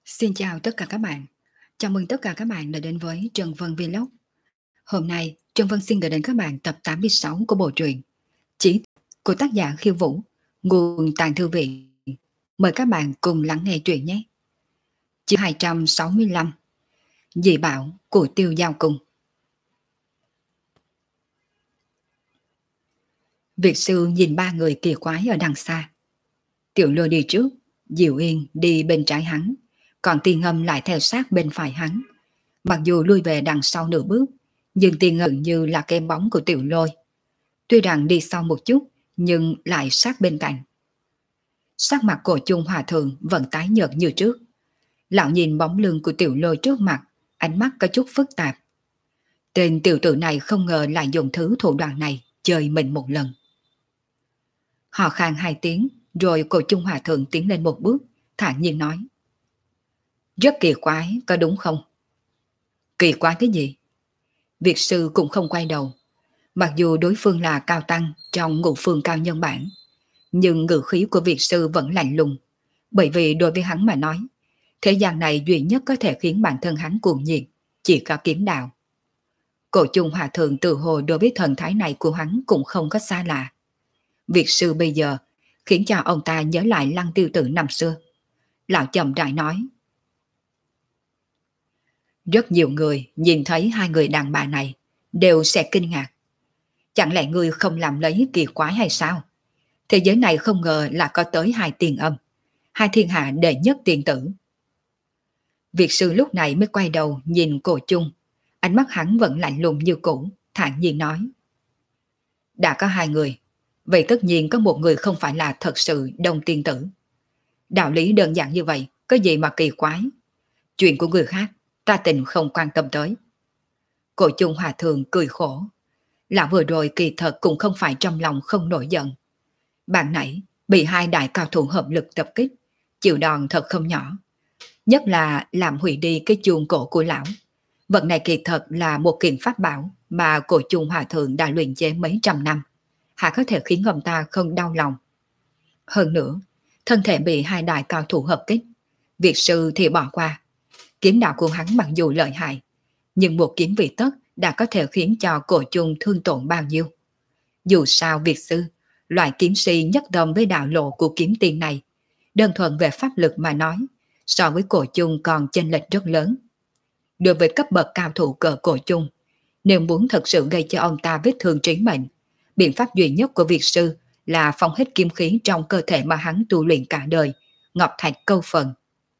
Xin chào tất cả các bạn. Chào mừng tất cả các bạn đã đến với Trần Vân Vlog. Hôm nay, Trần Vân xin gửi đến các bạn tập 86 của bộ truyện Chí của tác giả Khiêu Vũ, nguồn Tàng Thư Viện. Mời các bạn cùng lắng nghe truyện nhé. Chương 265, Dị bảo của Tiêu Giao Cung. Việt sư nhìn ba người kỳ quái ở đằng xa. Tiểu Lôi đi trước, Diệu Yên đi bên trái hắn, còn Tiên Âm lại theo sát bên phải hắn. Mặc dù lui về đằng sau nửa bước, nhưng Tiên Âm như là cái bóng của Tiểu Lôi. Tuy rằng đi sau một chút, nhưng lại sát bên cạnh. Sắc mặt Cổ Chung Hòa Thượng vẫn tái nhợt như trước. Lão nhìn bóng lưng của Tiểu Lôi trước mặt, ánh mắt có chút phức tạp. Tên tiểu tử này không ngờ lại dùng thứ thủ đoạn này chơi mình một lần. Họ khan hai tiếng, rồi Cổ Chung Hòa Thượng tiến lên một bước, thản nhiên nói: Rất kỳ quái, có đúng không? Kỳ quái cái gì? Việt sư cũng không quay đầu. Mặc dù đối phương là cao tăng trong ngũ phương cao nhân bản, nhưng ngữ khí của Việt sư vẫn lạnh lùng, bởi vì đối với hắn mà nói, thế gian này duy nhất có thể khiến bản thân hắn cuồng nhiệt chỉ có kiếm đạo. Cổ Chung Hòa Thượng tự hồ đối với thần thái này của hắn cũng không có xa lạ. Việt sư bây giờ khiến cho ông ta nhớ lại Lăng Tiêu Tử năm xưa. Lão chậm rãi nói: Rất nhiều người nhìn thấy hai người đàn bà này đều sẽ kinh ngạc. Chẳng lẽ ngươi không làm lấy kỳ quái hay sao? Thế giới này không ngờ là có tới hai tiền âm, hai thiên hạ đệ nhất tiền tử. Việt sư lúc này mới quay đầu nhìn Cổ Chung, ánh mắt hắn vẫn lạnh lùng như cũ, thản nhiên nói: Đã có hai người, vậy tất nhiên có một người không phải là thật sự đông tiên tử. Đạo lý đơn giản như vậy, có gì mà kỳ quái? Chuyện của người khác, ta tình không quan tâm tới. Cổ Chung Hòa Thượng cười khổ. Lão vừa rồi kỳ thật cũng không phải trong lòng không nổi giận. Bạn nãy bị hai đại cao thủ hợp lực tập kích, chịu đòn thật không nhỏ. Nhất là làm hủy đi cái chuông cổ của lão. Vật này kỳ thật là một kiện pháp bảo mà Cổ Chung Hòa Thượng đã luyện chế mấy trăm năm. Hả có thể khiến ông ta không đau lòng. Hơn nữa, thân thể bị hai đại cao thủ hợp kích, Việt sư thì bỏ qua. Kiếm đạo của hắn mặc dù lợi hại, nhưng một kiếm vị tất đã có thể khiến cho Cổ Chung thương tổn bao nhiêu. Dù sao Việt sư, loại kiếm si nhất đồng với đạo lộ của kiếm tiền này, đơn thuần về pháp lực mà nói, so với Cổ Chung còn chênh lệch rất lớn. Đối với cấp bậc cao thủ cỡ Cổ Chung, nếu muốn thật sự gây cho ông ta vết thương trí mệnh, biện pháp duy nhất của Việt sư là phóng hết kim khí trong cơ thể mà hắn tu luyện cả đời, ngọc thạch câu phần.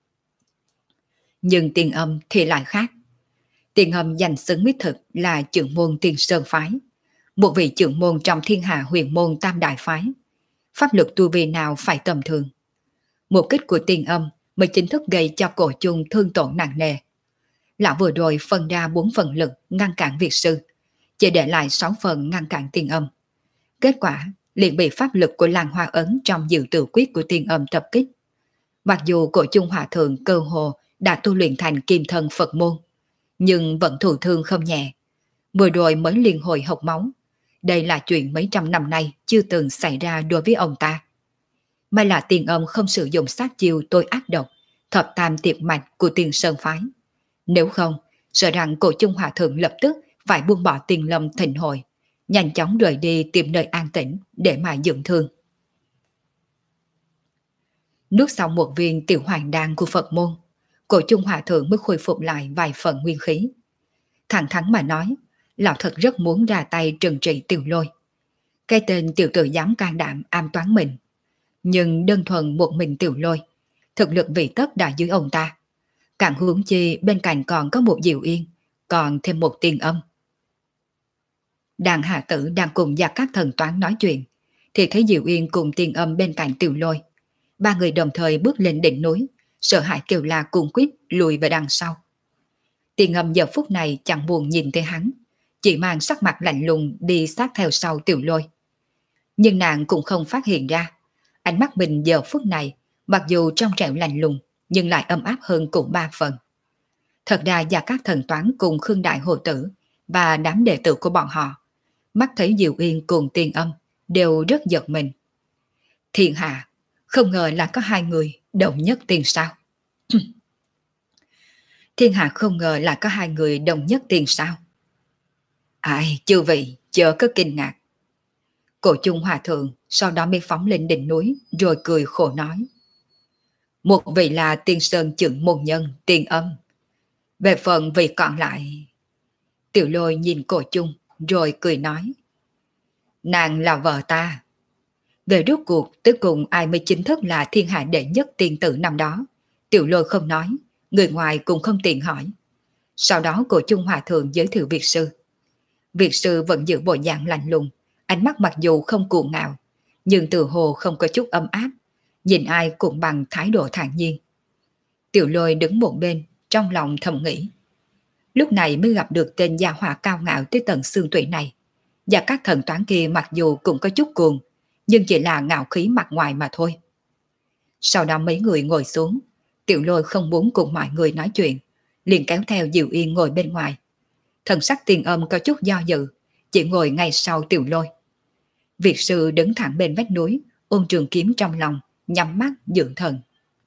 Nhưng Tiền Âm thì lại khác. Tiền Âm danh xứng đích thực là trưởng môn Tiên Sơn Phái, một vị trưởng môn trong thiên hạ huyền môn tam đại phái. Pháp lực tu vi nào phải tầm thường. Mục kích của Tiền Âm mới chính thức gây cho Cổ Chung thương tổn nặng nề. Lão vừa rồi phân ra 4 phần lực ngăn cản Việt sư, chỉ để lại 6 phần ngăn cản Tiền Âm. Kết quả liền bị pháp lực của Làng Hoa Ấn trong Diệu Tử Quyết của Tiền Âm tập kích. Mặc dù Cổ Chung Hòa Thượng cơ hồ đã tu luyện thành kim thân Phật môn, nhưng vẫn thụ thương không nhẹ. Vừa rồi mới liền hồi hộc máu. Đây là chuyện mấy trăm năm nay chưa từng xảy ra đối với ông ta. May là Tiền Âm không sử dụng sát chiêu tối ác độc, thập tam tiệt mạch của Tiền Sơn Phái. Nếu không, sợ rằng Cổ Chung Hòa Thượng lập tức phải buông bỏ Tiền Lâm thịnh hội, nhanh chóng rời đi tìm nơi an tĩnh để mà dưỡng thương. Nuốt xong một viên tiểu hoàng đan của Phật môn, Cổ Chung Hòa Thượng mới khôi phục lại vài phần nguyên khí. Thẳng thắn mà nói, lão thật rất muốn ra tay trừng trị Tiểu Lôi. Cái tên tiểu tử dám can đảm ám toán mình. Nhưng đơn thuần một mình Tiểu Lôi, thực lực vị tất đã dưới ông ta. Càng hướng chi bên cạnh còn có một Diệu Yên, còn thêm một Tiền Âm. Đàn hạ tử đang cùng Gia Cát Thần Toán nói chuyện, thì thấy Diệu Yên cùng Tiền Âm bên cạnh Tiểu Lôi. Ba người đồng thời bước lên đỉnh núi, sợ hãi kêu la cuồng quyết lùi về đằng sau. Tiền Âm giờ phút này chẳng buồn nhìn thấy hắn, chỉ mang sắc mặt lạnh lùng đi sát theo sau Tiểu Lôi. Nhưng nàng cũng không phát hiện ra, ánh mắt mình giờ phút này mặc dù trong trẻo lạnh lùng nhưng lại ấm áp hơn cũng 3 phần. Thật ra Gia Cát Thần Toán cùng Khương Đại Hồ Tử và đám đệ tử của bọn họ, mắt thấy Diệu Yên cùng Tiền Âm đều rất giật mình. Thiên hạ, không ngờ là có hai người đồng nhất tiền sao. Thiên hạ không ngờ là có hai người đồng nhất tiền sao? Ai, chư vị, chớ có kinh ngạc. Cổ chung hòa thượng sau đó mới phóng lên đỉnh núi rồi cười khổ nói. Một vị là tiên sơn trưởng môn nhân, tiên âm. Về phần vị còn lại... Tiểu Lôi nhìn cổ chung rồi cười nói. Nàng là vợ ta. Về rốt cuộc tới cùng ai mới chính thức là thiên hạ đệ nhất tiên tử năm đó. Tiểu Lôi không nói, người ngoài cũng không tiện hỏi. Sau đó cổ chung hòa thượng giới thiệu Việt sư. Việt sư vẫn giữ bộ dạng lạnh lùng, ánh mắt mặc dù không cuồng ngạo, nhưng từ hồ không có chút ấm áp, nhìn ai cũng bằng thái độ thản nhiên. Tiểu Lôi đứng một bên, trong lòng thầm nghĩ. Lúc này mới gặp được tên gia hỏa cao ngạo tới tận xương tủy này. Và các thần toán kia mặc dù cũng có chút cuồng, nhưng chỉ là ngạo khí mặt ngoài mà thôi. Sau đó mấy người ngồi xuống, Tiểu Lôi không muốn cùng mọi người nói chuyện, liền kéo theo Diệu Yên ngồi bên ngoài. Thần sắc Tiền Âm có chút do dự, chỉ ngồi ngay sau Tiểu Lôi. Việt sư đứng thẳng bên vách núi, ôm trường kiếm trong lòng, nhắm mắt dưỡng thần.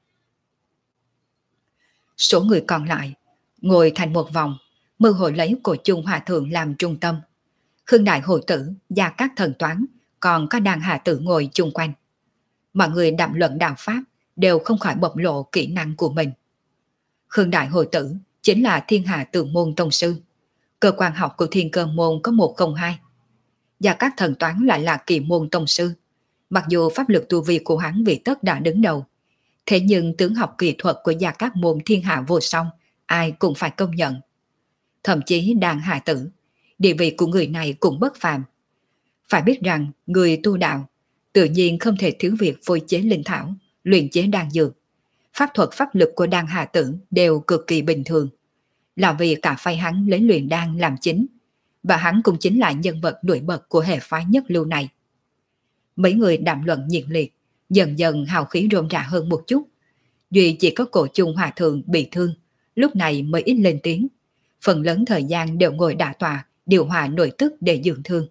Số người còn lại ngồi thành một vòng, mơ hồ lấy cổ chung hòa thượng làm trung tâm. Khương Đại Hồ Tử và các thần toán còn có đàn hạ tử ngồi chung quanh. Mọi người đàm luận đạo pháp đều không khỏi bộc lộ kỹ năng của mình. Khương Đại Hồ Tử chính là thiên hạ tượng môn tông sư. Cơ quan học của thiên cơ môn có 102. Và các thần toán lại là kỳ môn tông sư. Mặc dù pháp lực tu vi của hắn vị tất đã đứng đầu, thế nhưng tướng học kỹ thuật của gia các môn thiên hạ vô song, ai cũng phải công nhận. Thậm chí đàn hạ tử, địa vị của người này cũng bất phàm. Phải biết rằng người tu đạo tự nhiên không thể thiếu việc phối chế linh thảo, luyện chế đan dược. Pháp thuật pháp lực của đàn hạ tử đều cực kỳ bình thường. Là vì cả phái hắn lấy luyện đan làm chính, và hắn cũng chính là nhân vật nổi bật của hệ phái nhất lưu này. Mấy người đàm luận nhiệt liệt, dần dần hào khí rôm rã hơn một chút. Duy chỉ có cổ chung hòa thượng bị thương, lúc này mới ít lên tiếng. Phần lớn thời gian đều ngồi đả tọa, điều hòa nội tức để dưỡng thương.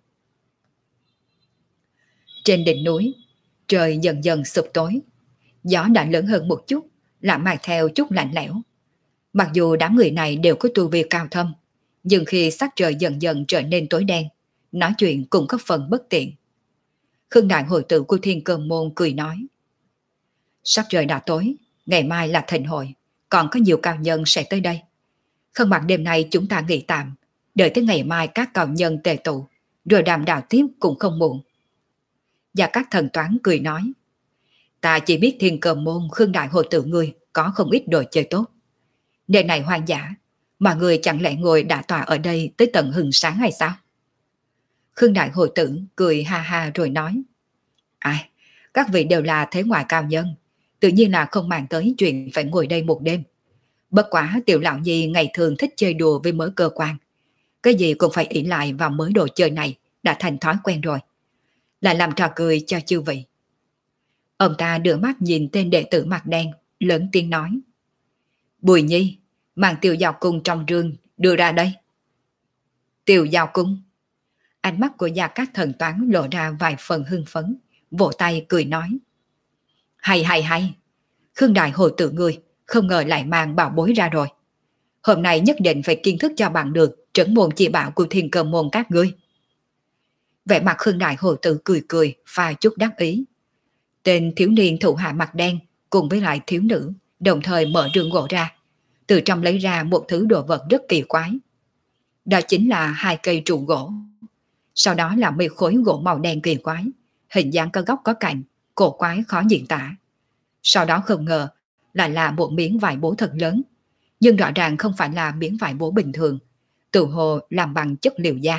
Trên đỉnh núi, trời dần dần sụp tối. Gió đã lớn hơn một chút, lại mang theo chút lạnh lẽo. Mặc dù đám người này đều có tu vi cao thâm, nhưng khi sắc trời dần dần trở nên tối đen, nói chuyện cũng có phần bất tiện. Khương Đại Hội Tử của Thiên Cơ Môn cười nói. Sắc trời đã tối, ngày mai là thịnh hội, còn có nhiều cao nhân sẽ tới đây. Không bằng đêm nay chúng ta nghỉ tạm, đợi tới ngày mai các cao nhân tề tụ, rồi đàm đạo tiếp cũng không muộn. Và các thần toán cười nói. Ta chỉ biết Thiên Cơ Môn Khương Đại Hội Tử người có không ít đồ chơi tốt. Nơi này hoang dã, mà người chẳng lẽ ngồi đả tọa ở đây tới tận hừng sáng hay sao? Khương Đại Hội Tử cười ha ha rồi nói. Ai, các vị đều là thế ngoại cao nhân, tự nhiên là không màng tới chuyện phải ngồi đây một đêm. Bất quá Tiểu Lão Nhi ngày thường thích chơi đùa với mớ cơ quan. Cái gì cũng phải ỷ lại vào mớ đồ chơi này, đã thành thói quen rồi. Lại làm trò cười cho chư vị. Ông ta đưa mắt nhìn tên đệ tử mặt đen, lớn tiếng nói. Bùi Nhi, mang Tiểu Giao Cung trong rương đưa ra đây. Tiểu Giao Cung. Ánh mắt của Gia Cát Thần Toán lộ ra vài phần hưng phấn, vỗ tay cười nói. Hay hay hay, Khương Đại Hồ Tử ngươi không ngờ lại mang bảo bối ra rồi. Hôm nay nhất định phải kiến thức cho bằng được trấn môn chỉ bảo của Thiên Cơ Môn các ngươi. Vẻ mặt Khương Đại Hồ Tử cười cười, pha chút đắc ý. Tên thiếu niên thủ hạ mặt đen cùng với lại thiếu nữ đồng thời mở rương gỗ ra, từ trong lấy ra một thứ đồ vật rất kỳ quái. Đó chính là 2 cây trụ gỗ. Sau đó là 10 khối gỗ màu đen kỳ quái, hình dáng có góc có cạnh, cổ quái khó diễn tả. Sau đó không ngờ lại là một miếng vải bố thật lớn, nhưng rõ ràng không phải là miếng vải bố bình thường, tự hồ làm bằng chất liệu da.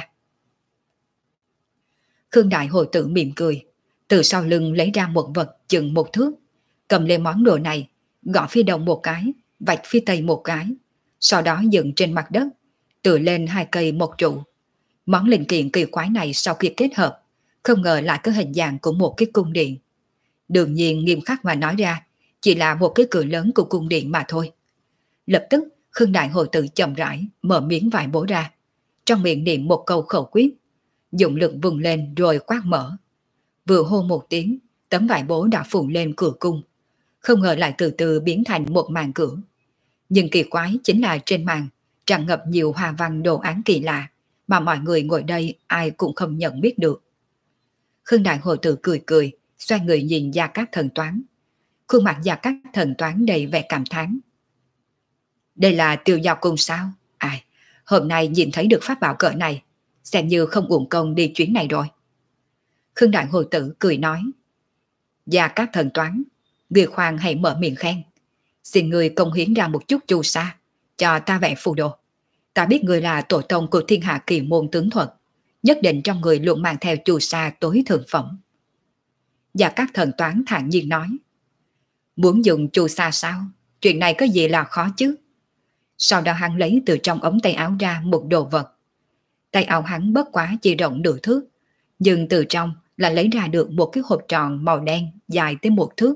Khương Đại Hồ Tử mỉm cười, từ sau lưng lấy ra một vật chừng 1 thước, cầm lên món đồ này, gõ phía đông một cái, vạch phía tây một cái, sau đó dựng trên mặt đất, tựa lên 2 cây một trụ. Món linh kiện kỳ quái này sau khi kết hợp, không ngờ lại có hình dạng của một cái cung điện. Đương nhiên nghiêm khắc mà nói ra, chỉ là một cái cửa lớn của cung điện mà thôi. Lập tức, Khương Đại Hồ Tử chậm rãi mở miếng vải bố ra, trong miệng niệm một câu khẩu quyết, dụng lực vùng lên rồi quát mở. Vừa hô một tiếng, tấm vải bố đã phủ lên cửa cung, không ngờ lại từ từ biến thành một màn cửa. Nhưng kỳ quái chính là trên màn tràn ngập nhiều hoa văn đồ án kỳ lạ mà mọi người ngồi đây ai cũng không nhận biết được. Khương Đại Hồ Tử cười cười, xoay người nhìn Gia Cát Thần Toán. Khuôn mặt Gia Cát Thần Toán đầy vẻ cảm thán. Đây là Tiêu Giao Cung sao? Ai, hôm nay nhìn thấy được pháp bảo cỡ này, xem như không uổng công đi chuyến này rồi. Khương Đại Hồ Tử cười nói. Gia Cát Thần Toán, người khoan hãy mở miệng khen. Xin người công hiến ra một chút chu sa, cho ta vẽ phù đồ. Ta biết người là tổ tông của thiên hạ kỳ môn tướng thuật, nhất định trong người luôn mang theo chu sa tối thượng phẩm. Gia Cát Thần Toán thản nhiên nói. Muốn dùng chu sa sao? Chuyện này có gì là khó chứ? Sau đó hắn lấy từ trong ống tay áo ra một đồ vật. Tay áo hắn bất quá chỉ rộng nửa thước, nhưng từ trong là lấy ra được một cái hộp tròn màu đen dài tới 1 thước.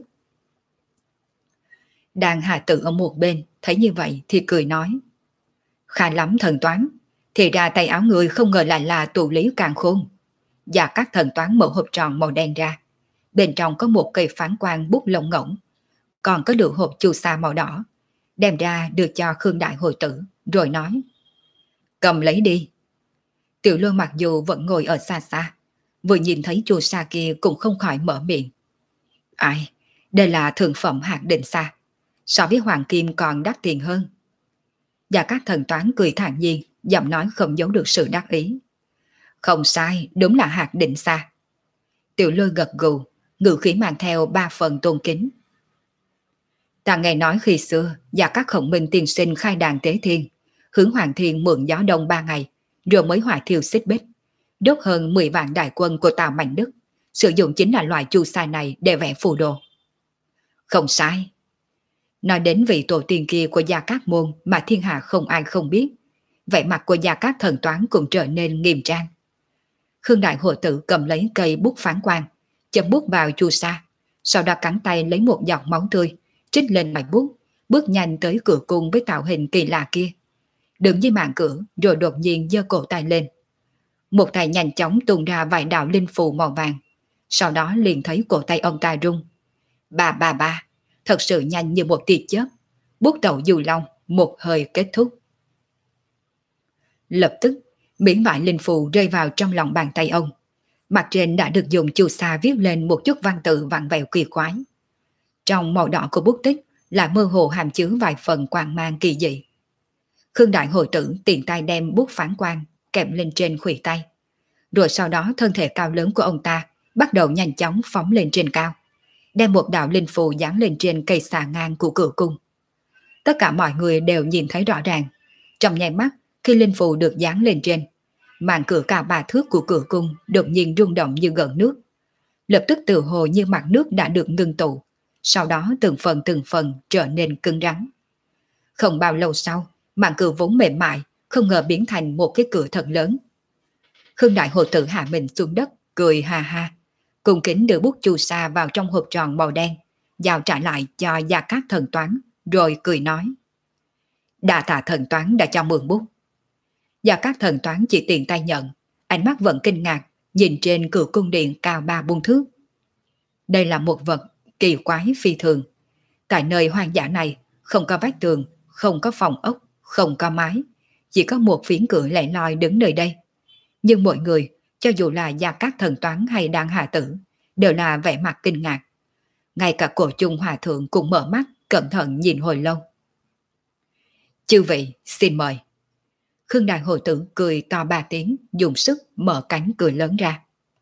Đàn Hà Tự ở một bên thấy như vậy thì cười nói. Khá lắm Thần Toán, thì ra tay áo người không ngờ lại là tụ lý càn khôn. Và các Thần Toán mở hộp tròn màu đen ra, bên trong có một cây phán quan bút lông ngỗng, còn có được hộp chu sa màu đỏ, đem ra đưa cho Khương Đại Hồ Tử, rồi nói. Cầm lấy đi. Tiểu Lôi mặc dù vẫn ngồi ở xa xa, vừa nhìn thấy chu sa kia cũng không khỏi mở miệng. Ai, đây là thượng phẩm hạt định sa, so với hoàng kim còn đắt tiền hơn. Và các Thần Toán cười thản nhiên, giọng nói không giấu được sự đắc ý. Không sai, đúng là hạt định sa. Tiểu Lôi gật gù, ngữ khí mang theo 3 phần tôn kính. Ta nghe nói khi xưa, và các Khổng Minh tiên sinh khai đàn tế thiên, hướng Hoàng Thiên mượn gió đông 3 ngày, rồi mới hỏa thiêu xích bích, đốt hơn 10 vạn đại quân của Tào Mạnh Đức, sử dụng chính là loại chu sa này để vẽ phù đồ. Không sai. Nói đến vị tổ tiên kia của Gia Cát Môn mà thiên hạ không ai không biết, vẻ mặt của Gia Cát Thần Toán cũng trở nên nghiêm trang. Khương Đại Hồ Tử cầm lấy cây bút phán quan, châm bút vào chu sa, sau đó cắn tay lấy một giọt máu tươi, trích lên mạch bút, bước nhanh tới cửa cung với tạo hình kỳ lạ kia. Đứng dưới màn cửa rồi đột nhiên giơ cổ tay lên. Một tay nhanh chóng tung ra vài đạo linh phù màu vàng, sau đó liền thấy cổ tay ông ta rung. Ba, thật sự nhanh như một tia chớp, bút đầu dù long, một hơi kết thúc. Lập tức, miếng vải linh phù rơi vào trong lòng bàn tay ông. Mặt trên đã được dùng chu sa viết lên một chút văn tự vặn vẹo kỳ quái. Trong màu đỏ của bút tích là mơ hồ hàm chứa vài phần quang mang kỳ dị. Khương Đại Hồ Tử tiện tay đem bút phán quan kèm lên trên khuỷu tay. Rồi sau đó thân thể cao lớn của ông ta bắt đầu nhanh chóng phóng lên trên cao, đem một đạo linh phù dán lên trên cây xà ngang của cửa cung. Tất cả mọi người đều nhìn thấy rõ ràng. Trong nháy mắt khi linh phù được dán lên trên, màn cửa cao 3 thước của cửa cung đột nhiên rung động như gợn nước. Lập tức tự hồ như mặt nước đã được ngưng tụ, sau đó từng phần trở nên cứng rắn. Không bao lâu sau, màn cửa vốn mềm mại không ngờ biến thành một cái cửa thật lớn. Khương Đại Hồ Tử hạ mình xuống đất, cười ha ha, cung kính đưa bút chu sa vào trong hộp tròn màu đen, giao trả lại cho Gia Cát Thần Toán, rồi cười nói. Đa tạ Thần Toán đã cho mượn bút. Gia Cát Thần Toán chỉ tiện tay nhận, ánh mắt vẫn kinh ngạc, nhìn trên cửa cung điện cao 3-4 thước. Đây là một vật kỳ quái phi thường. Tại nơi hoang dã này, không có vách tường, không có phòng ốc, không có mái, chỉ có một phiến cửa lẻ loi đứng nơi đây. Nhưng mọi người, cho dù là Gia Cát Thần Toán hay Đan Hà Tử, đều là vẻ mặt kinh ngạc. Ngay cả Cổ Chung Hòa Thượng cũng mở mắt, cẩn thận nhìn hồi lâu. Chư vị, xin mời. Khương Đại Hồ Tử cười to 3 tiếng, dùng sức mở cánh cửa lớn ra.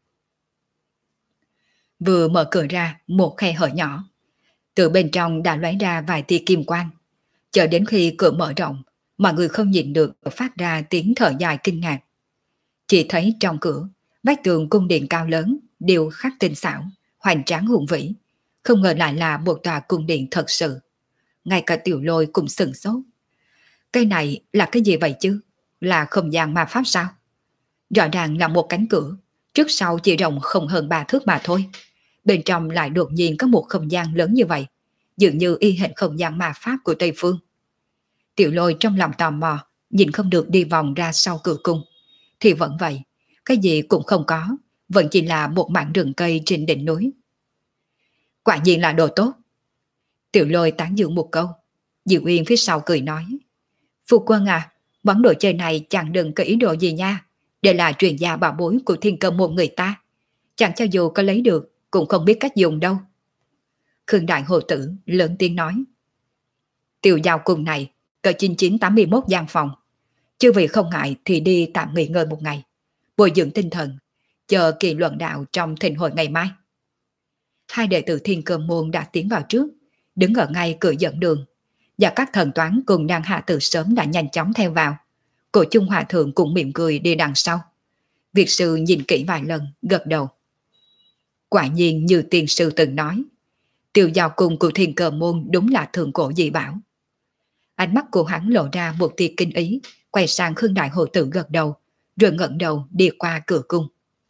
Vừa mở cửa ra, một khe hở nhỏ. Từ bên trong đã lóe ra vài tia kim quang. Chờ đến khi cửa mở rộng, mọi người không nhìn được phát ra tiếng thở dài kinh ngạc. Chỉ thấy trong cửa, vách tường cung điện cao lớn, đều khắc tinh xảo, hoành tráng hùng vĩ. Không ngờ lại là một tòa cung điện thật sự. Ngay cả Tiểu Lôi cũng sửng sốt. Cái này là cái gì vậy chứ? Là không gian ma pháp sao? Rõ ràng là một cánh cửa, trước sau chỉ rộng không hơn 3 thước mà thôi. Bên trong lại đột nhiên có một không gian lớn như vậy, dường như y hệt không gian ma pháp của Tây Phương. Tiểu Lôi trong lòng tò mò, nhìn không được đi vòng ra sau cửa cung. Thì vẫn vậy, cái gì cũng không có, vẫn chỉ là một mảng rừng cây trên đỉnh núi. Quả nhiên là đồ tốt. Tiểu Lôi tán dương một câu. Diệu Uyên phía sau cười nói, phu quân à, món đồ chơi này chẳng đừng có ý đồ gì nha. Đây là truyền gia bảo bối của Thiên Cơ môn người ta. Chẳng cho dù có lấy được, cũng không biết cách dùng đâu. Khương Đại Hồ Tử lớn tiếng nói, Tiểu Giao Cung này có 9981 gian phòng. Chư vị không ngại thì đi tạm nghỉ ngơi một ngày, bồi dưỡng tinh thần, chờ kỳ luận đạo trong thịnh hội ngày mai. Hai đệ tử Thiên Cơ môn đã tiến vào trước, đứng ở ngay cửa dẫn đường, và các thần toán cùng đang hạ từ sớm đã nhanh chóng theo vào. Cổ Chung Hòa Thượng cũng mỉm cười đi đằng sau. Việt sư nhìn kỹ vài lần, gật đầu. Quả nhiên như tiền sư từng nói, Tiểu Giao Cung của Thiên Cơ môn đúng là thượng cổ dị bảo. Ánh mắt của hắn lộ ra một tia kinh ý, quay sang Khương Đại Hồ Tử gật đầu, rồi ngẩng đầu đi qua cửa cung.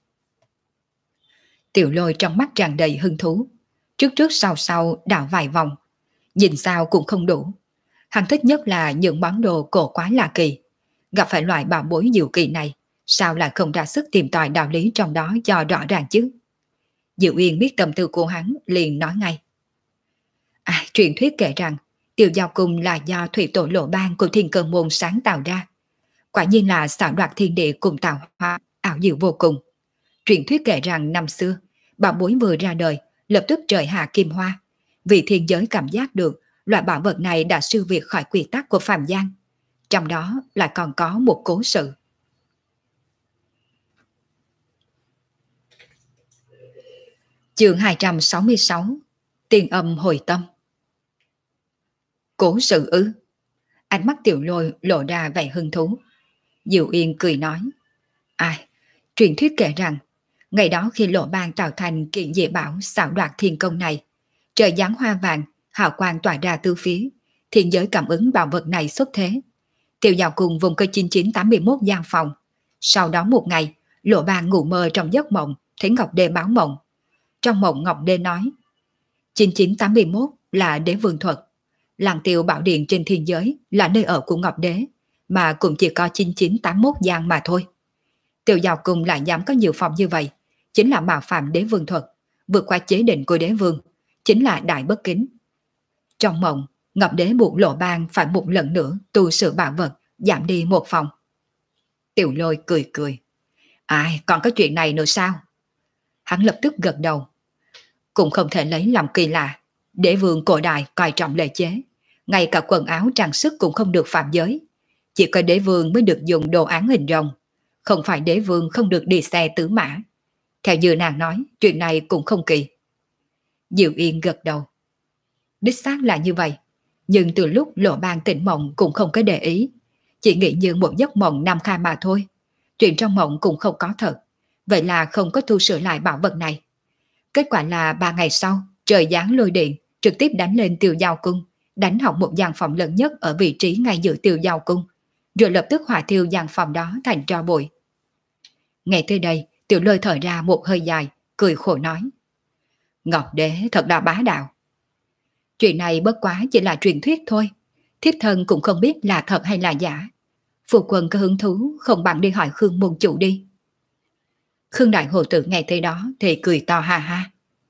Tiểu Lôi trong mắt tràn đầy hứng thú, trước trước sau sau đảo vài vòng, nhìn sao cũng không đủ. Hắn thích nhất là những món đồ cổ quái lạ kỳ, gặp phải loại bảo bối diệu kỳ này, sao lại không ra sức tìm tòi đạo lý trong đó cho rõ ràng chứ? Diệu Uyên biết tâm tư của hắn, liền nói ngay. Truyền thuyết kể rằng Tiểu Giao Cung là do thủy tổ Lộ Bang của Thiên Cơ môn sáng tạo ra. Quả nhiên là xảo đoạt thiên địa cùng tạo hóa, ảo diệu vô cùng. Truyền thuyết kể rằng năm xưa, bảo bối vừa ra đời, lập tức trời hạ kim hoa. Vì thiên giới cảm giác được loại bảo vật này đã siêu việt khỏi quy tắc của phàm gian. Trong đó lại còn có một cố sự. Chương 266, Tiên âm hồi tâm. Cố sự ư? Ánh mắt Tiểu Lôi lộ ra vẻ hứng thú. Diệu Yên cười nói, truyền thuyết kể rằng ngày đó khi Lộ Bang tạo thành kiện dị bảo xảo đoạt thiên công này, trời giáng hoa vàng, hào quang tỏa ra tứ phía, thiên giới cảm ứng bảo vật này xuất thế. Tiểu Giao Cung vùng có 9981 gian phòng. Sau đó một ngày, Lộ Bang ngủ mơ trong giấc mộng, thấy Ngọc Đế báo mộng. Trong mộng Ngọc Đế nói, 9981 là đế vương thuật. Làng Tiêu Bảo Điện trên thiên giới là nơi ở của Ngọc Đế, mà cũng chỉ có 9981 gian mà thôi. Tiểu Giao Cung lại dám có nhiều phòng như vậy, chính là mạo phạm đế vương thuật, vượt qua chế định của đế vương, chính là đại bất kính. Trong mộng, Ngọc Đế buộc Lộ Bang phải một lần nữa tu sửa bảo vật, giảm đi một phòng. Tiểu Lôi cười cười. Còn có chuyện này nữa sao? Hắn lập tức gật đầu. Cũng không thể lấy làm kỳ lạ. Đế vương cổ đại coi trọng lễ chế, ngay cả quần áo trang sức cũng không được phạm giới. Chỉ có đế vương mới được dùng đồ án hình rồng, không phải đế vương không được đi xe tứ mã. Theo như nàng nói, chuyện này cũng không kỳ. Diệu Yên gật đầu. Đích xác là như vậy, nhưng từ lúc Lộ Bang tỉnh mộng cũng không có để ý, chỉ nghĩ như một giấc mộng nam kha mà thôi. Chuyện trong mộng cũng không có thật, vậy là không có tu sửa lại bảo vật này. Kết quả là 3 ngày sau, trời giáng lôi điện, trực tiếp đánh lên Tiểu Giao Cung, đánh hỏng một gian phòng lớn nhất ở vị trí ngay giữa Tiểu Giao Cung, rồi lập tức hỏa thiêu gian phòng đó thành tro bụi. Nghe tới đây, Tiểu Lôi thở ra một hơi dài, cười khổ nói, Ngọc Đế thật là bá đạo. Chuyện này bất quá chỉ là truyền thuyết thôi, thiếp thân cũng không biết là thật hay là giả. Phu quân có hứng thú, không bằng đi hỏi Khương môn chủ đi. Khương Đại Hồ Tử nghe tới đó thì cười to ha ha.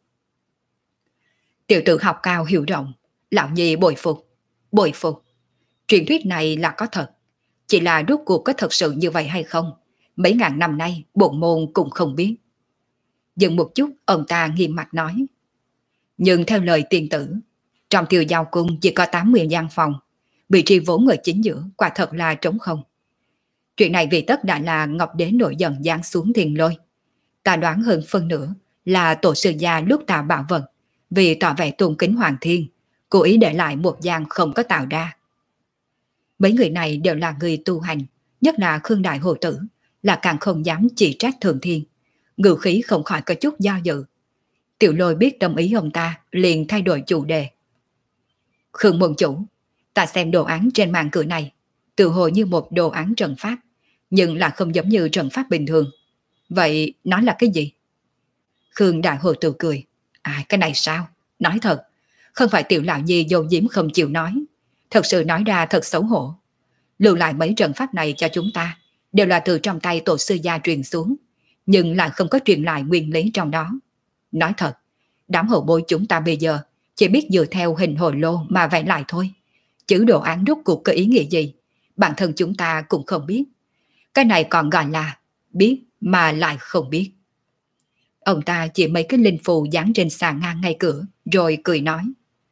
Tiểu tử học cao hiểu rộng, lão nhi bội phục, bội phục. Truyền thuyết này là có thật, chỉ là rốt cuộc có thật sự như vậy hay không, mấy ngàn năm nay bổn môn cũng không biết. Dừng một chút, ông ta nghiêm mặt nói, nhưng theo lời tiên tử, trong Tiểu Giao Cung chỉ có 80 gian phòng, vị trí vốn ở chính giữa quả thật là trống không. Chuyện này vì tất đã là Ngọc Đế nổi giận giáng xuống thiên lôi. Ta đoán hơn phân nửa là tổ sư gia lúc tạo bảo vật, vì tỏ vẻ tôn kính hoàng thiên, cố ý để lại một gian không có tạo ra. Mấy người này đều là người tu hành, nhất là Khương Đại Hồ Tử, là càng không dám chỉ trách thượng thiên. Ngự khí không khỏi có chút do dự. Tiểu Lôi biết tâm ý ông ta, liền thay đổi chủ đề. Khương môn chủ, ta xem đồ án trên màn cửa này, tự hồ như một đồ án trận pháp, nhưng là không giống như trận pháp bình thường. Vậy nó là cái gì? Khương Đại Hồ Tử cười. Cái này sao? Nói thật, không phải Tiểu lão nhi dâu diếm không chịu nói, thật sự nói ra thật xấu hổ. Lưu lại mấy trận pháp này cho chúng ta đều là từ trong tay tổ sư gia truyền xuống, nhưng lại không có truyền lại nguyên lý trong đó. Nói thật, đám hậu bối chúng ta bây giờ chỉ biết dựa theo hình hồ lô mà vẽ lại thôi, Chữ đồ án rốt cuộc có ý nghĩa gì, bản thân chúng ta cũng không biết. Cái này còn gọi là biết mà lại không biết. Ông ta chỉ mấy cái linh phù dán trên sàn ngang ngay cửa, rồi cười nói.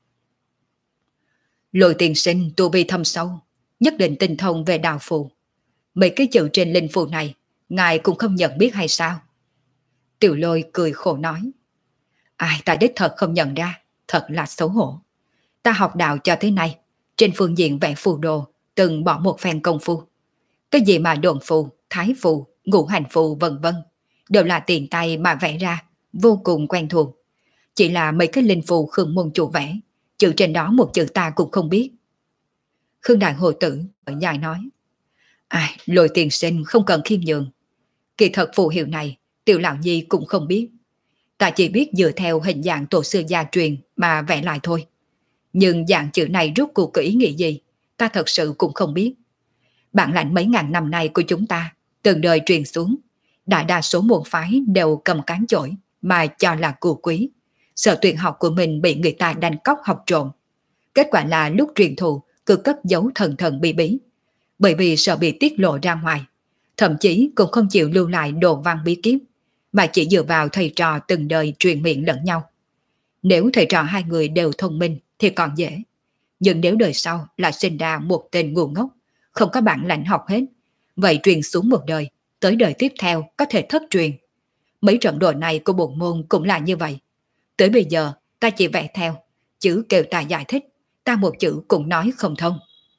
Lôi tiên sinh tu vi thâm sâu, nhất định tinh thông về đạo phù. Mấy cái chữ trên linh phù này, ngài cũng không nhận biết hay sao? Tiểu Lôi cười khổ nói. Ai, ta đích thật không nhận ra, thật là xấu hổ. Ta học đạo cho thế này, trên phương diện vẽ phù đồ, từng bỏ một phen công phu. Cái gì mà độn phù, thái phù, ngũ hành phù vân vân, đều là tiền tay mà vẽ ra, vô cùng quen thuộc. Chỉ là mấy cái linh phù Khương môn chủ vẽ, chữ trên đó một chữ ta cũng không biết. Khương Đại Hồ Tử ở dài nói. Ai, Lôi tiền sinh không cần khiêm nhường. Kỳ thật phù hiệu này, Tiểu Lão Nhi cũng không biết. Ta chỉ biết dựa theo hình dạng tổ sư gia truyền mà vẽ lại thôi. Nhưng dạng chữ này rốt cuộc có ý nghĩa gì, ta thật sự cũng không biết. Bản lãnh mấy ngàn năm nay của chúng ta, từng đời truyền xuống, đại đa số môn phái đều cầm cán chổi mà cho là cù quý, sợ tuyển học của mình bị người ta đánh cóc học trộm. Kết quả là lúc truyền thụ cứ cất giấu thần thần bí bí, bởi vì sợ bị tiết lộ ra ngoài, thậm chí cũng không chịu lưu lại đồ văn bí kíp, mà chỉ dựa vào thầy trò từng đời truyền miệng lẫn nhau. Nếu thầy trò hai người đều thông minh thì còn dễ, nhưng nếu đời sau là sinh ra một tên ngu ngốc, không có bản lãnh học hết, vậy truyền xuống một đời, tới đời tiếp theo có thể thất truyền. Mấy trận đồ này của bộ môn cũng là như vậy. Tới bây giờ ta chỉ vẽ theo, chữ kêu ta giải thích, ta một chữ cũng nói không thông.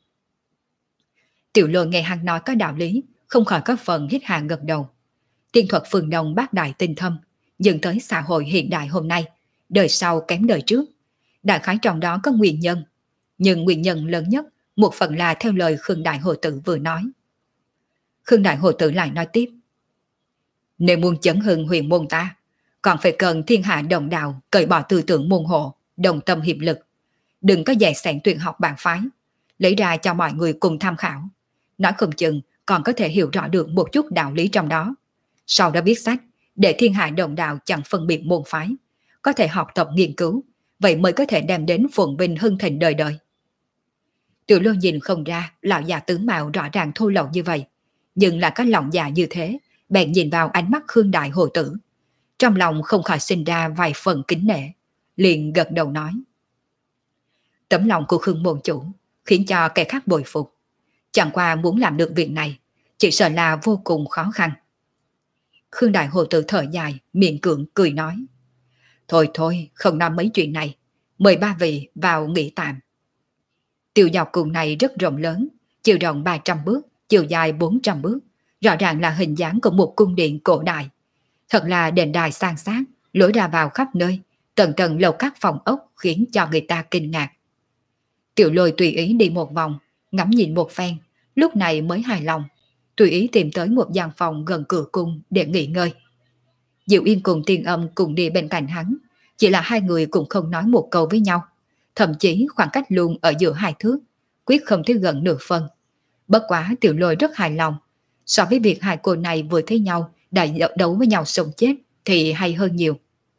Tiểu Lôi nghe hắn nói có đạo lý, không khỏi có phần hít hà gật đầu. Tiên thuật phương Đông bác đại tinh thâm, dừng tới xã hội hiện đại hôm nay, đời sau kém đời trước. Đại khái trong đó có nguyên nhân, nhưng nguyên nhân lớn nhất một phần là theo lời Khương Đại Hồ Tử vừa nói. Khương Đại Hồ Tử lại nói tiếp. Nếu muốn chấn hưng huyền môn ta, còn phải cần thiên hạ đồng đạo cởi bỏ tư tưởng môn hộ, đồng tâm hiệp lực. Đừng có dạy sẻn tuyển học bản phái, lấy ra cho mọi người cùng tham khảo. Nói không chừng còn có thể hiểu rõ được một chút đạo lý trong đó. Sau đó viết sách, để thiên hạ đồng đạo chẳng phân biệt môn phái, có thể học tập nghiên cứu, vậy mới có thể đem đến phồn vinh hưng thịnh đời đời. Tiểu Lôi nhìn không ra lão già tướng mạo rõ ràng thô lậu như vậy, nhưng là có lòng già như thế, bèn nhìn vào ánh mắt Khương Đại Hồ Tử. Trong lòng không khỏi sinh ra vài phần kính nể, liền gật đầu nói. Tấm lòng của Khương môn chủ khiến cho kẻ khác bội phục. Chẳng qua muốn làm được việc này, chỉ sợ là vô cùng khó khăn. Khương Đại Hồ Tử thở dài, miệng cưỡng cười nói. Thôi thôi, không nói mấy chuyện này, mời ba vị vào nghỉ tạm. Tiểu dọc cùng này rất rộng lớn, chiều rộng 300 bước, chiều dài 400 bước, rõ ràng là hình dáng của một cung điện cổ đại. Thật là đền đài san sát, lối ra vào khắp nơi, tầng tầng lầu các phòng ốc khiến cho người ta kinh ngạc. Tiểu Lôi tùy ý đi một vòng, ngắm nhìn một phen, lúc này mới hài lòng, tùy ý tìm tới một gian phòng gần cửa cung để nghỉ ngơi. Diệu Yên cùng Tiên Âm cùng đi bên cạnh hắn, chỉ là hai người cũng không nói một câu với nhau, thậm chí khoảng cách luôn ở giữa hai thước, quyết không tới gần nửa phân. Bất quá Tiểu Lôi rất hài lòng, so với việc hai cô này vừa thấy nhau đã đấu với nhau sống chết thì hay hơn nhiều.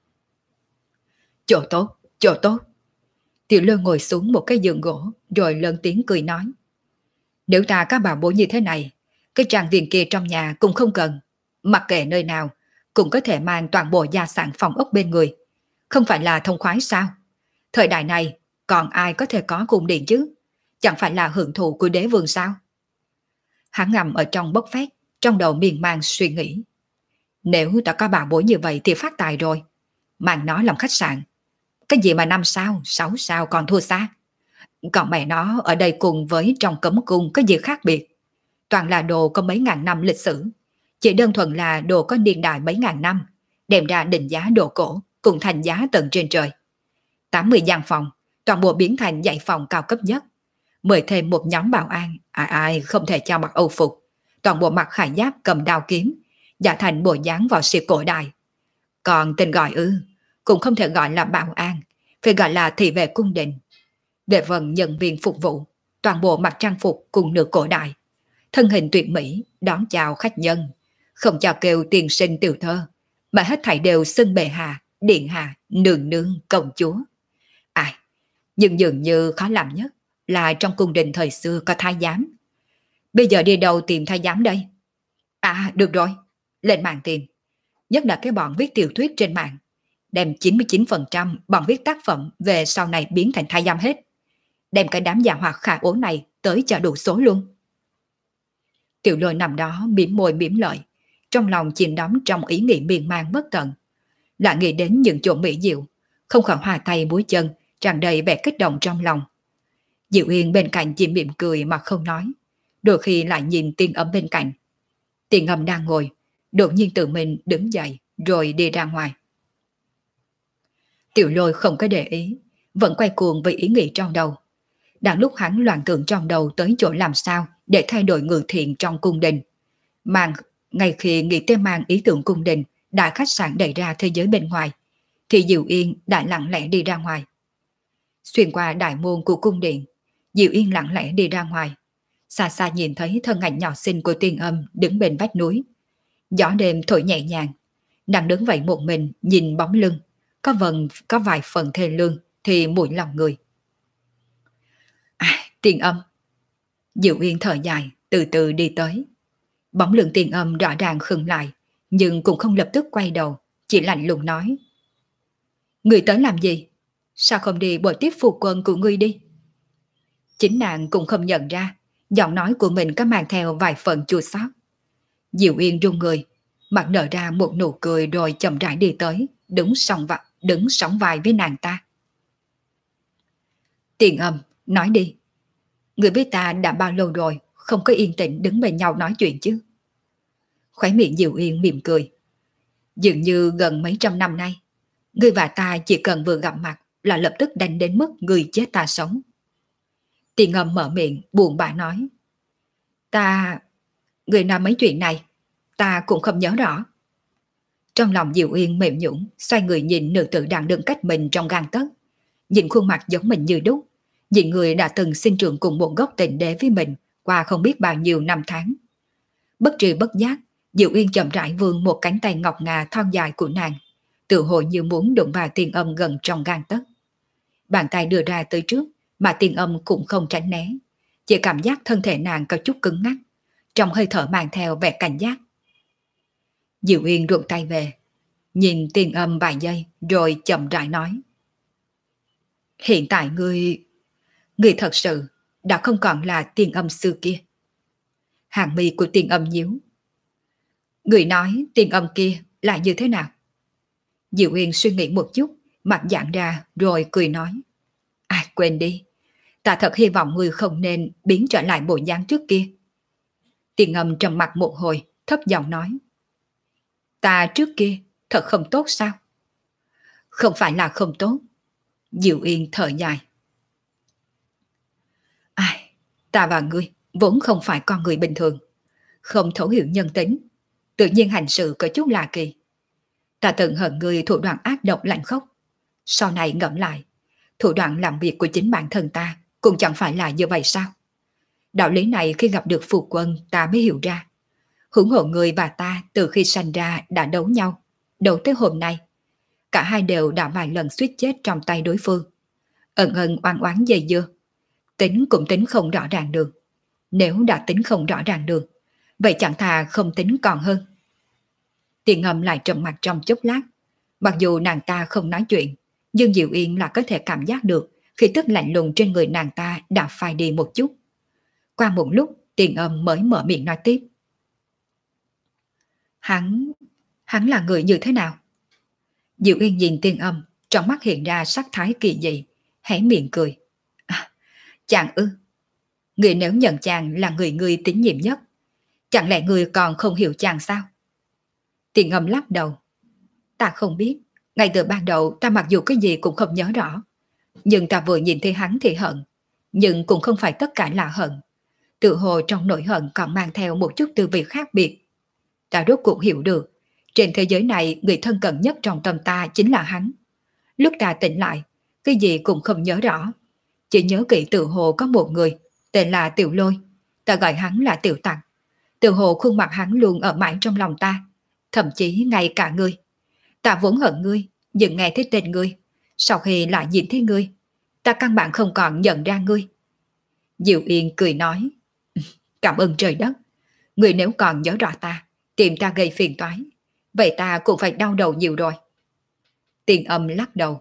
Chỗ tốt, chỗ tốt. Tiểu Lôi ngồi xuống một cái giường gỗ rồi lớn tiếng cười nói. Nếu ta có bảo bối như thế này, cái trang viên kia trong nhà cũng không cần, mặc kệ nơi nào cũng có thể mang toàn bộ gia sản phòng ốc bên người. Không phải là thông khoái sao? Thời đại này còn ai có thể có cung điện chứ? Chẳng phải là hưởng thụ của đế vương sao? Hắn ngầm ở trong bốc phét, trong đầu miên man suy nghĩ. Nếu ta có bảo bối như vậy thì phát tài rồi. Mang nó làm khách sạn. Cái gì mà 5 sao, 6 sao còn thua xa. Còn mẹ nó ở đây cùng với trong cấm cung có gì khác biệt. Toàn là đồ có mấy ngàn năm lịch sử. Chỉ đơn thuần là đồ có niên đại mấy ngàn năm, đem ra định giá đồ cổ cùng thành giá tận trên trời. 80 gian phòng, toàn bộ biến thành dãy phòng cao cấp nhất. Mời thêm một nhóm bảo an, ai không thể cho mặc âu phục, toàn bộ mặc khải giáp cầm đao kiếm, giả thành bộ dáng võ sĩ cổ đại. Còn tên gọi cũng không thể gọi là bảo an, phải gọi là thị vệ cung đình. Về phần nhân viên phục vụ, toàn bộ mặc trang phục cùng nửa cổ đại, thân hình tuyệt mỹ đón chào khách nhân, không chào kêu tiền sinh tiểu thơ, mà hết thảy đều xưng bệ hạ, điện hạ, nương nương, công chúa. Nhưng dường như khó làm nhất là trong cung đình thời xưa có thái giám. Bây giờ đi đâu tìm thái giám đây? À được rồi, lên mạng tìm. Nhất là cái bọn viết tiểu thuyết trên mạng. Đem 99% bọn viết tác phẩm về sau này biến thành thái giám hết. Đem cái đám già hoạt khả ố này tới cho đủ số luôn. Tiểu Lôi nằm đó mỉm môi mỉm lợi, trong lòng chìm đắm trong ý nghĩ miên man bất tận. Lại nghĩ đến những chỗ mỹ diệu, không khỏi hòa tay múa chân, tràn đầy vẻ kích động trong lòng. Diệu Yên bên cạnh chỉ mỉm cười mà không nói, đôi khi lại nhìn Tiên Âm bên cạnh. Tiên Âm đang ngồi, đột nhiên tự mình đứng dậy rồi đi ra ngoài. Tiểu Lôi không có để ý, vẫn quay cuồng với ý nghĩ trong đầu. Đang lúc hắn loạn tưởng trong đầu tới chỗ làm sao để thay đổi ngự thiện trong cung đình. Ngay khi nghĩ tới mang ý tưởng cung đình đã khách sạn đẩy ra thế giới bên ngoài, thì Diệu Yên đã lặng lẽ đi ra ngoài. Xuyên qua đại môn của cung điện, Diệu Yên lặng lẽ đi ra ngoài. Xa xa nhìn thấy thân ảnh nhỏ xinh của Tiên Âm đứng bên vách núi. Gió đêm thổi nhẹ nhàng, nàng đứng vậy một mình nhìn bóng lưng, có vài phần thê lương thì mũi lòng người. Tiên Âm. Diệu Yên thở dài, từ từ đi tới. Bóng lưng Tiên Âm rõ ràng khựng lại, nhưng cũng không lập tức quay đầu, chỉ lạnh lùng nói: Người tới làm gì? Sao không đi bồi tiếp phu quân của ngươi đi? Chính nàng cũng không nhận ra, giọng nói của mình có mang theo vài phần chua xót. Diệu Yên run người, mặt nở ra một nụ cười rồi chậm rãi đi tới, đứng sóng vai với nàng ta. Tiên Âm, nói đi. Người với ta đã bao lâu rồi không có yên tĩnh đứng bên nhau nói chuyện chứ? Khóe miệng Diệu Yên mỉm cười. Dường như gần mấy trăm năm nay, ngươi và ta chỉ cần vừa gặp mặt là lập tức đánh đến mức người chết ta sống. Tiên Âm mở miệng buồn bã nói: Người nói mấy chuyện này, ta cũng không nhớ rõ. Trong lòng Diệu Yên mềm nhũn, xoay người nhìn nữ tử đang đứng cách mình trong gang tấc, nhìn khuôn mặt giống mình như đúc, nhìn người đã từng sinh trưởng cùng một gốc tình đế với mình qua không biết bao nhiêu năm tháng. Bất tri bất giác, Diệu Yên chậm rãi vươn một cánh tay ngọc ngà thon dài của nàng, tự hồ như muốn đụng vào Tiên Âm gần trong gang tấc. Bàn tay đưa ra tới trước, mà Tiên Âm cũng không tránh né, chỉ cảm giác thân thể nàng có chút cứng ngắc, trong hơi thở mang theo vẻ cảnh giác. Diệu Yên ruộng tay về, nhìn Tiên Âm vài giây rồi chậm rãi nói: Hiện tại ngươi thật sự đã không còn là Tiên Âm xưa kia. Hàng mi của Tiên Âm nhíu. Người nói Tiên Âm kia là như thế nào? Diệu Yên suy nghĩ một chút, mặt giãn ra rồi cười nói: Quên đi, ta thật hy vọng ngươi không nên biến trở lại bộ dáng trước kia. Tiên Âm trầm mặt một hồi, thấp giọng nói: Ta trước kia thật không tốt sao? Không phải là không tốt. Diệu Yên thở dài. Ta và ngươi vốn không phải con người bình thường, không thấu hiểu nhân tính, tự nhiên hành sự có chút lạ kỳ. Ta từng hận ngươi thủ đoạn ác độc lạnh khốc. Sau này ngẫm lại, thủ đoạn làm việc của chính bản thân ta cũng chẳng phải là như vậy sao? Đạo lý này khi gặp được phu quân ta mới hiểu ra. Huống hộ ngươi và ta từ khi sanh ra đã đấu nhau, đấu tới hôm nay. Cả hai đều đã vài lần suýt chết trong tay đối phương. Ân ân oan oán dây dưa. Tính cũng tính không rõ ràng được. Nếu đã tính không rõ ràng được, vậy chẳng thà không tính còn hơn. Tiên Âm lại trầm mặt trong chốc lát. Mặc dù nàng ta không nói chuyện, nhưng Diệu Yên là có thể cảm giác được khi tức lạnh lùng trên người nàng ta đã phai đi một chút. Qua một lúc, Tiên Âm mới mở miệng nói tiếp. Hắn là người như thế nào? Diệu Yên nhìn Tiên Âm, trong mắt hiện ra sắc thái kỳ dị, hé miệng cười. Chàng ư? Người nếu nhận chàng là người ngươi tín nhiệm nhất, chẳng lẽ người còn không hiểu chàng sao? Tiên Âm lắc đầu. Ta không biết, ngay từ ban đầu ta mặc dù cái gì cũng không nhớ rõ, nhưng ta vừa nhìn thấy hắn thì hận, nhưng cũng không phải tất cả là hận. Tự hồ trong nỗi hận còn mang theo một chút tư vị khác biệt. Ta rốt cuộc hiểu được, trên thế giới này người thân cận nhất trong tâm ta chính là hắn. Lúc ta tỉnh lại, cái gì cũng không nhớ rõ, chỉ nhớ kỹ tự hồ có một người tên là Tiểu Lôi, ta gọi hắn là Tiểu Tặc. Tự hồ khuôn mặt hắn luôn ở mãi trong lòng ta, thậm chí ngay cả ngươi. Ta vốn hận ngươi, nhưng nghe thấy tên ngươi, sau khi lại nhìn thấy ngươi, ta căn bản không còn nhận ra ngươi. Diệu Yên cười nói, cảm ơn trời đất, người nếu còn nhớ rõ ta, tìm ta gây phiền toái, vậy ta cũng phải đau đầu nhiều rồi. Tiền Âm lắc đầu.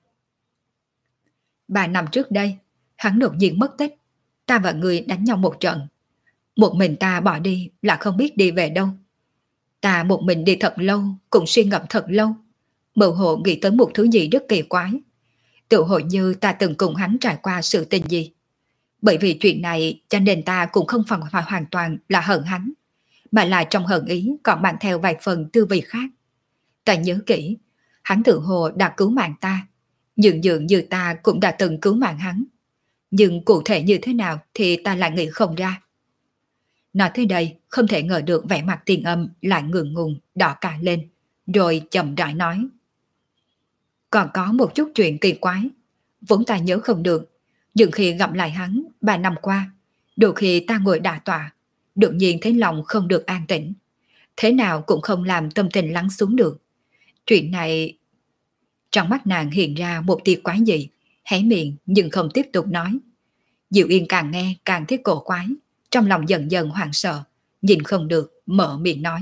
3 năm trước đây, hắn đột nhiên mất tích, ta và người đánh nhau một trận. Một mình ta bỏ đi là không biết đi về đâu. Ta một mình đi thật lâu, cũng suy ngẫm thật lâu, mơ hồ nghĩ tới một thứ gì rất kỳ quái. Tự hồ như ta từng cùng hắn trải qua sự tình gì. Bởi vì chuyện này cho nên ta cũng không phải hoàn toàn là hận hắn, mà là trong hận ý còn mang theo vài phần tư vị khác. Ta nhớ kỹ, hắn tự hồ đã cứu mạng ta, dường dường như ta cũng đã từng cứu mạng hắn. Nhưng cụ thể như thế nào thì ta lại nghĩ không ra. Nói tới đây, không thể ngờ được vẻ mặt Tiền Âm lại ngượng ngùng, đỏ cả lên, rồi chậm rãi nói. Còn có một chút chuyện kỳ quái, vốn ta nhớ không được, nhưng khi gặp lại hắn 3 năm qua, đôi khi ta ngồi đả tọa, đột nhiên thấy lòng không được an tĩnh, thế nào cũng không làm tâm tình lắng xuống được. Chuyện này... Trong mắt nàng hiện ra một tia quái dị, hé miệng nhưng không tiếp tục nói. Diệu Yên càng nghe càng thấy cổ quái, trong lòng dần dần hoảng sợ, nhìn không được, mở miệng nói.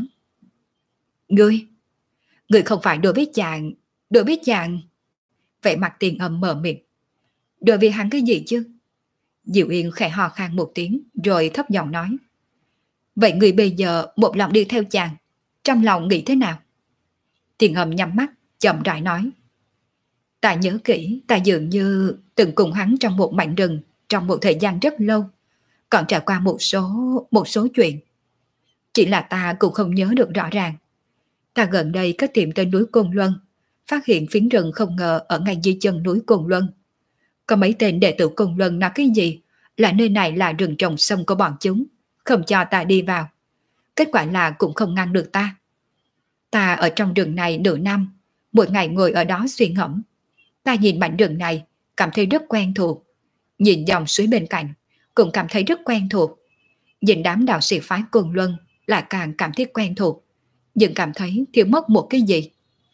Ngươi không phải đối với chàng. Vẻ mặt Tiền Âm mở miệng. Đối với hắn cái gì chứ? Diệu Yên khẽ hò khan một tiếng, rồi thấp giọng nói. Vậy ngươi bây giờ một lòng đi theo chàng, trong lòng nghĩ thế nào? Tiền Âm nhắm mắt, chậm rãi nói. Ta nhớ kỹ, ta dường như từng cùng hắn trong một mảnh rừng, trong một thời gian rất lâu, còn trải qua một số chuyện. Chỉ là ta cũng không nhớ được rõ ràng. Ta gần đây có tìm tới núi Côn Luân, phát hiện phiến rừng không ngờ ở ngay dưới chân núi Côn Luân. Có mấy tên đệ tử Côn Luân nói cái gì là nơi này là rừng trồng sông của bọn chúng, không cho ta đi vào. Kết quả là cũng không ngăn được ta. Ta ở trong rừng này nửa năm, mỗi ngày ngồi ở đó suy ngẫm. Ta nhìn mảnh rừng này, cảm thấy rất quen thuộc. Nhìn dòng suối bên cạnh, cũng cảm thấy rất quen thuộc. Nhìn đám đạo sĩ phái Côn Luân, lại càng cảm thấy quen thuộc, nhưng cảm thấy thiếu mất một cái gì.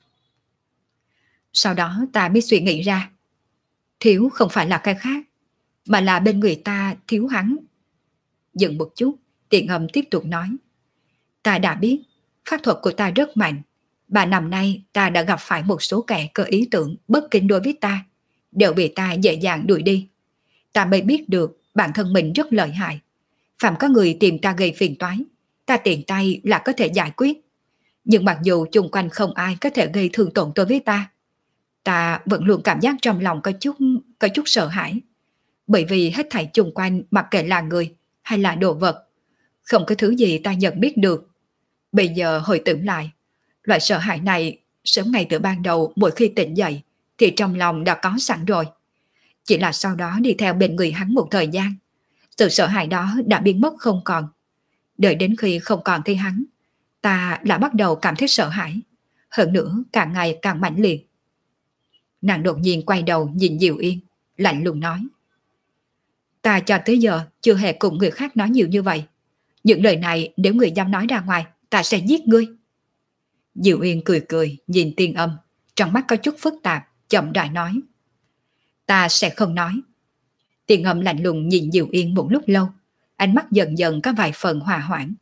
Sau đó ta mới suy nghĩ ra, thiếu không phải là cái khác, mà là bên người ta thiếu hắn. Dừng một chút, Tiền Âm tiếp tục nói. Ta đã biết, pháp thuật của ta rất mạnh. 3 năm nay ta đã gặp phải một số kẻ có ý tưởng bất kính đối với ta, đều bị ta dễ dàng đuổi đi. Ta mới biết được bản thân mình rất lợi hại. Phạm có người tìm ta gây phiền toái, ta tiện tay là có thể giải quyết. Nhưng mặc dù chung quanh không ai có thể gây thương tổn tôi với ta vẫn luôn cảm giác trong lòng có chút sợ hãi. Bởi vì hết thảy chung quanh mặc kệ là người hay là đồ vật, không có thứ gì ta nhận biết được. Bây giờ hồi tưởng lại, loại sợ hãi này sớm ngay từ ban đầu mỗi khi tỉnh dậy thì trong lòng đã có sẵn rồi. Chỉ là sau đó đi theo bên người hắn một thời gian, sự sợ hãi đó đã biến mất không còn. Đợi đến khi không còn thấy hắn, ta đã bắt đầu cảm thấy sợ hãi, hơn nữa càng ngày càng mãnh liệt. Nàng đột nhiên quay đầu nhìn Diệu Yên, lạnh lùng nói. Ta cho tới giờ chưa hề cùng người khác nói nhiều như vậy. Những lời này nếu người dám nói ra ngoài, ta sẽ giết ngươi. Diệu Yên cười cười nhìn Tiên Âm, trong mắt có chút phức tạp, chậm rãi nói. Ta sẽ không nói. Tiên Âm lạnh lùng nhìn Diệu Yên một lúc lâu, ánh mắt dần dần có vài phần hòa hoãn.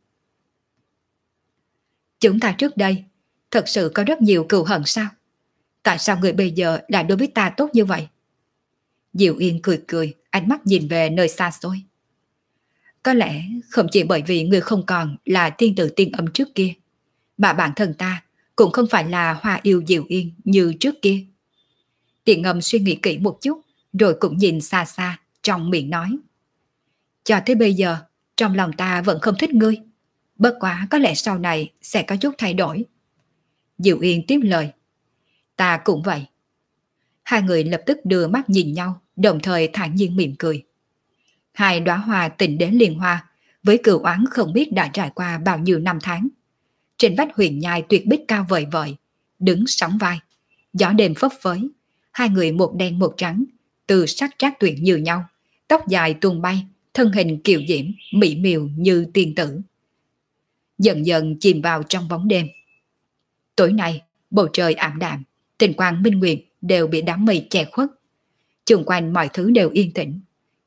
Chúng ta trước đây thật sự có rất nhiều cừu hận sao? Tại sao người bây giờ lại đối với ta tốt như vậy? Diệu Yên cười cười, ánh mắt nhìn về nơi xa xôi. Có lẽ không chỉ bởi vì người không còn là tiên tử Tiên Âm trước kia, mà bản thân ta cũng không phải là hoa yêu Diệu Yên như trước kia. Tiên Âm suy nghĩ kỹ một chút, rồi cũng nhìn xa xa, trong miệng nói. Cho tới bây giờ, trong lòng ta vẫn không thích ngươi. Bất quá có lẽ sau này sẽ có chút thay đổi. Diệu Yên tiếp lời. Ta cũng vậy. Hai người lập tức đưa mắt nhìn nhau, đồng thời thản nhiên mỉm cười. Hai đóa hoa tình đến liên hoa, với cừu oán không biết đã trải qua bao nhiêu năm tháng. Trên vách huyền nhai tuyệt bích cao vời vợi, đứng sóng vai, gió đêm phấp phới, hai người một đen một trắng, từ sắc trác tuyệt như nhau, tóc dài tung bay, thân hình kiều diễm, mỹ miều như tiên tử. Dần dần chìm vào trong bóng đêm. Tối nay, bầu trời ảm đạm, tình quang minh nguyệt đều bị đám mây che khuất. Xung quanh mọi thứ đều yên tĩnh,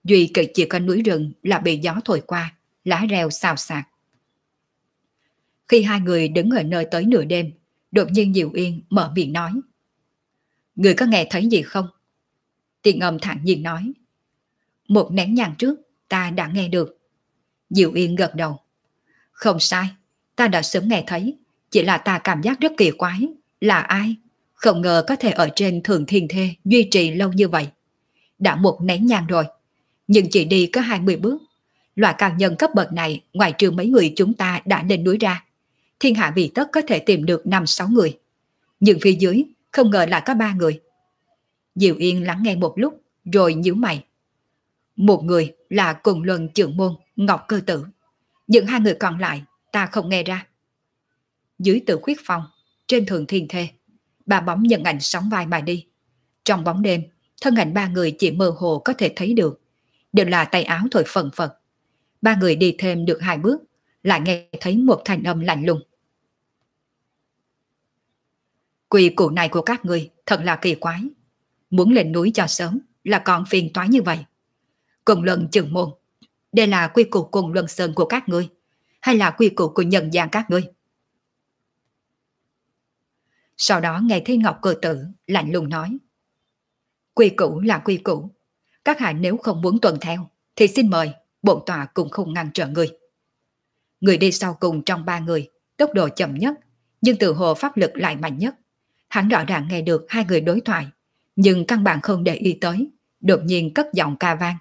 duy chỉ có núi rừng là bị gió thổi qua, lá reo xào xạc. Khi hai người đứng ở nơi tới nửa đêm, đột nhiên Diệu Yên mở miệng nói. Người có nghe thấy gì không? Tiền Âm thản nhiên nói. Một nén nhang trước, ta đã nghe được. Diệu Yên gật đầu. Không sai, ta đã sớm nghe thấy, chỉ là ta cảm giác rất kỳ quái. Là ai? Không ngờ có thể ở trên Thượng Thiên Thê duy trì lâu như vậy. Đã một nén nhang rồi, nhưng chỉ đi có 20 bước. Loại cao nhân cấp bậc này, ngoài trừ mấy người chúng ta đã lên núi ra, thiên hạ vì tất có thể tìm được 5-6 người. Nhưng phía dưới không ngờ là có 3 người. Diệu Yên lắng nghe một lúc rồi nhíu mày. Một người là Cùng Luân Trưởng Môn Ngọc Cơ Tử, những 2 người còn lại ta không nghe ra. Dưới Tử Khuyết Phong, trên Thượng Thiên Thê, 3 bóng nhân ảnh sóng vai mà đi. Trong bóng đêm, thân ảnh 3 người chỉ mơ hồ có thể thấy được, đều là tay áo thổi phần phật. 3 người đi thêm được 2 bước, lại nghe thấy một thanh âm lạnh lùng. Quy củ này của các ngươi thật là kỳ quái. Muốn lên núi cho sớm là còn phiền toái như vậy. Cùng Luân Trưởng Môn, đây là quy củ Cùng Luân Sơn của các ngươi, hay là quy củ của nhân gian các ngươi? Sau đó nghe thấy Ngọc Cơ Tử lạnh lùng nói. Quy củ là quy củ, các hạ nếu không muốn tuân theo thì xin mời, bổn tọa cũng không ngăn trở người. Người đi sau cùng trong 3 người, tốc độ chậm nhất, nhưng tự hồ pháp lực lại mạnh nhất. Hắn rõ ràng nghe được 2 người đối thoại, nhưng căn bản không để ý tới, đột nhiên cất giọng ca vang.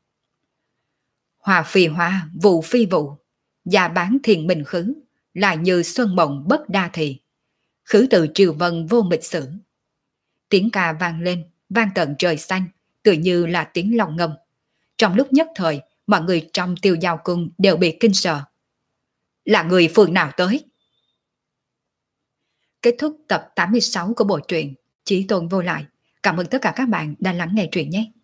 Hòa phi hoa, vụ phi vụ, gia bán thiền minh khứ, lại như xuân mộng bất đa thị. Khứ tự triều vân vô mịch sử. Tiếng ca vang lên, vang tận trời xanh, tự như là tiếng long ngâm. Trong lúc nhất thời, mọi người trong Tiêu Giao Cung đều bị kinh sợ. Là người phường nào tới? Kết thúc tập 86 của bộ truyện Chí Tôn Vô Lại. Cảm ơn tất cả các bạn đã lắng nghe truyện nhé.